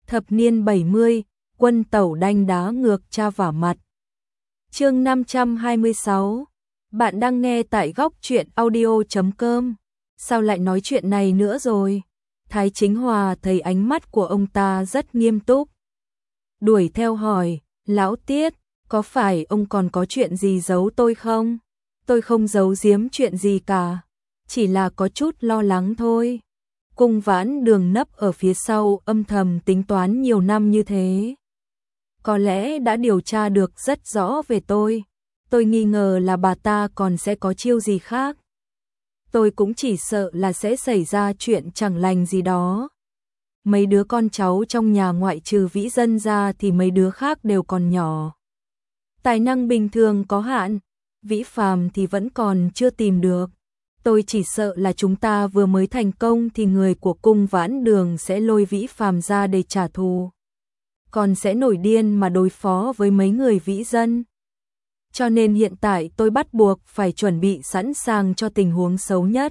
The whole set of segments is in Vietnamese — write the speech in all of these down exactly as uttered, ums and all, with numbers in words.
Thập niên bảy mươi, quân tẩu đanh đá ngược cha vả mặt. Chương năm trăm hai mươi sáu. Bạn đang nghe tại góc truyện audio chấm com. Sao lại nói chuyện này nữa rồi? Thái Chính Hòa thấy ánh mắt của ông ta rất nghiêm túc. Đuổi theo hỏi, lão Tiết, có phải ông còn có chuyện gì giấu tôi không? Tôi không giấu giếm chuyện gì cả, chỉ là có chút lo lắng thôi. Cung Vãn Đường nấp ở phía sau âm thầm tính toán nhiều năm như thế. Có lẽ đã điều tra được rất rõ về tôi. Tôi nghi ngờ là bà ta còn sẽ có chiêu gì khác. Tôi cũng chỉ sợ là sẽ xảy ra chuyện chẳng lành gì đó. Mấy đứa con cháu trong nhà ngoại trừ Vĩ Dân ra thì mấy đứa khác đều còn nhỏ. Tài năng bình thường có hạn, Vĩ Phàm thì vẫn còn chưa tìm được. Tôi chỉ sợ là chúng ta vừa mới thành công thì người của Cung Vãn Đường sẽ lôi Vĩ Phàm ra để trả thù. Còn sẽ nổi điên mà đối phó với mấy người Vĩ Dân. Cho nên hiện tại tôi bắt buộc phải chuẩn bị sẵn sàng cho tình huống xấu nhất.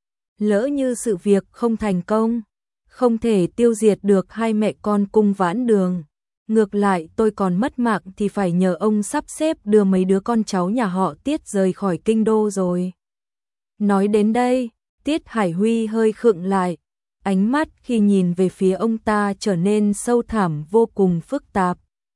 Lỡ như sự việc không thành công, không thể tiêu diệt được hai mẹ con Cung Vãn Đường. Ngược lại tôi còn mất mạng thì phải nhờ ông sắp xếp đưa mấy đứa con cháu nhà họ Tiết rời khỏi kinh đô rồi. Nói đến đây, Tiết Hải Huy hơi khựng lại. Ánh mắt khi nhìn về phía ông ta trở nên sâu thẳm vô cùng phức tạp.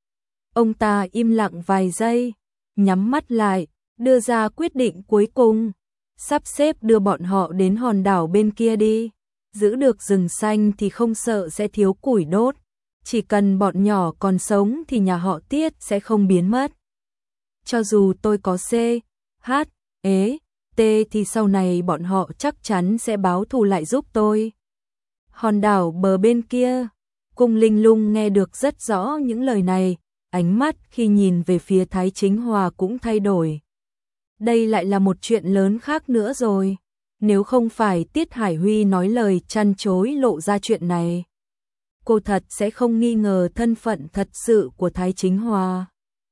Ông ta im lặng vài giây, nhắm mắt lại, đưa ra quyết định cuối cùng. Sắp xếp đưa bọn họ đến hòn đảo bên kia đi. Giữ được rừng xanh thì không sợ sẽ thiếu củi đốt. Chỉ cần bọn nhỏ còn sống thì nhà họ Tiết sẽ không biến mất. Cho dù tôi có C, H, E, T thì sau này bọn họ chắc chắn sẽ báo thù lại giúp tôi. Hòn đảo bờ bên kia, Cung Linh Lung nghe được rất rõ những lời này, ánh mắt khi nhìn về phía Thái Chính Hòa cũng thay đổi. Đây lại là một chuyện lớn khác nữa rồi, nếu không phải Tiết Hải Huy nói lời chăn chối lộ ra chuyện này. Cô thật sẽ không nghi ngờ thân phận thật sự của Thái Chính Hòa.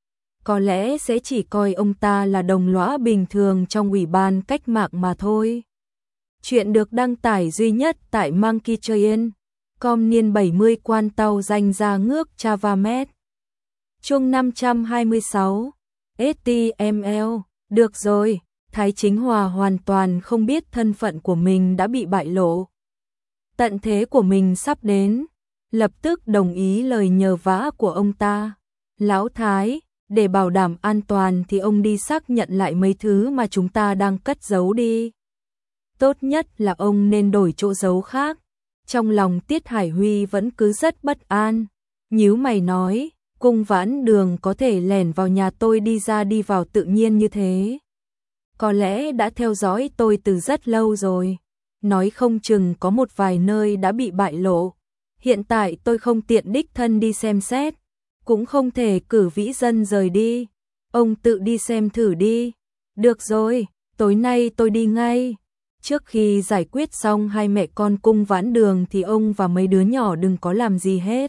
Có lẽ sẽ chỉ coi ông ta là đồng lõa bình thường trong ủy ban cách mạng mà thôi. Chuyện được đăng tải duy nhất tại Monkey Train. Com niên bảy mươi quan tàu danh ra ngước Chavamet. Chương năm trăm hai mươi sáu. ét tê em lờ. Được rồi, Thái Chính Hòa hoàn toàn không biết thân phận của mình đã bị bại lộ. Tận thế của mình sắp đến. Lập tức đồng ý lời nhờ vả của ông ta. Lão Thái, để bảo đảm an toàn thì ông đi xác nhận lại mấy thứ mà chúng ta đang cất giấu đi. Tốt nhất là ông nên đổi chỗ giấu khác. Trong lòng Tiết Hải Huy vẫn cứ rất bất an. Nhíu mày nói, Cung Vãn Đường có thể lẻn vào nhà tôi đi ra đi vào tự nhiên như thế. Có lẽ đã theo dõi tôi từ rất lâu rồi. Nói không chừng có một vài nơi đã bị bại lộ. Hiện tại tôi không tiện đích thân đi xem xét. Cũng không thể cử Vĩ Dân rời đi. Ông tự đi xem thử đi. Được rồi, tối nay tôi đi ngay. Trước khi giải quyết xong hai mẹ con Cung Vãn Đường thì ông và mấy đứa nhỏ đừng có làm gì hết.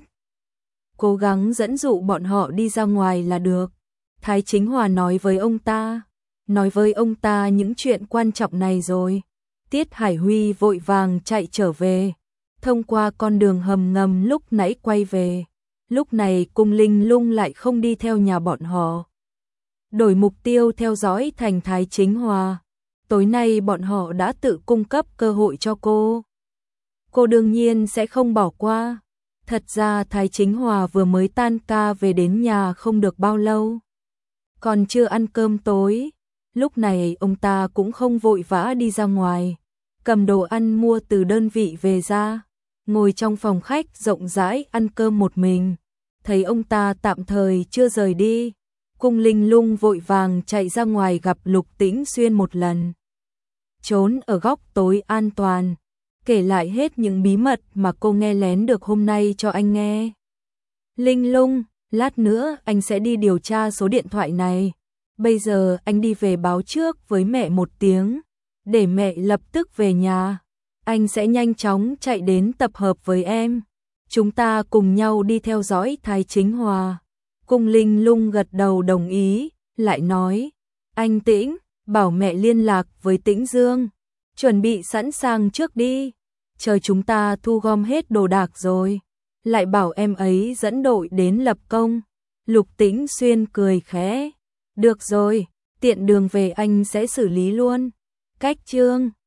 Cố gắng dẫn dụ bọn họ đi ra ngoài là được. Thái Chính Hòa nói với ông ta. Nói với ông ta những chuyện quan trọng này rồi. Tiết Hải Huy vội vàng chạy trở về. Thông qua con đường hầm ngầm lúc nãy quay về. Lúc này Cung Linh Lung lại không đi theo nhà bọn họ. Đổi mục tiêu theo dõi thành Thái Chính Hòa. Tối nay bọn họ đã tự cung cấp cơ hội cho cô. Cô đương nhiên sẽ không bỏ qua. Thật ra Thái Chính Hòa vừa mới tan ca về đến nhà không được bao lâu. Còn chưa ăn cơm tối. Lúc này ông ta cũng không vội vã đi ra ngoài. Cầm đồ ăn mua từ đơn vị về ra. Ngồi trong phòng khách rộng rãi ăn cơm một mình. Thấy ông ta tạm thời chưa rời đi. Cung Linh Lung vội vàng chạy ra ngoài gặp Lục Tĩnh Xuyên một lần. Trốn ở góc tối an toàn. Kể lại hết những bí mật mà cô nghe lén được hôm nay cho anh nghe. Linh Lung, lát nữa anh sẽ đi điều tra số điện thoại này. Bây giờ anh đi về báo trước với mẹ một tiếng. Để mẹ lập tức về nhà. Anh sẽ nhanh chóng chạy đến tập hợp với em. Chúng ta cùng nhau đi theo dõi Thái Chính Hòa. Cung Linh Lung gật đầu đồng ý, lại nói. Anh Tĩnh, bảo mẹ liên lạc với Tĩnh Dương. Chuẩn bị sẵn sàng trước đi. Chờ chúng ta thu gom hết đồ đạc rồi. lại bảo em ấy dẫn đội đến lập công. Lục Tĩnh Xuyên cười khẽ. Được rồi, tiện đường về anh sẽ xử lý luôn. Cách chương